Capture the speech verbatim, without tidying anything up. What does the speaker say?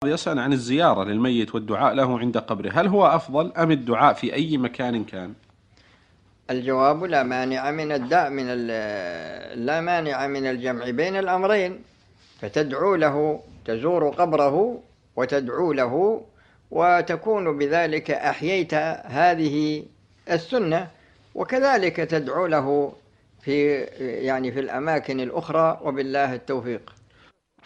يسأل عن الزيارة للميت والدعاء له عند قبره، هل هو أفضل أم الدعاء في أي مكان كان؟ الجواب لا مانع من الداء من لا مانع من الجمع بين الأمرين، فتدعو له، تزور قبره وتدعو له، وتكون بذلك أحييت هذه السنة، وكذلك تدعو له في يعني في الأماكن الأخرى، وبالله التوفيق.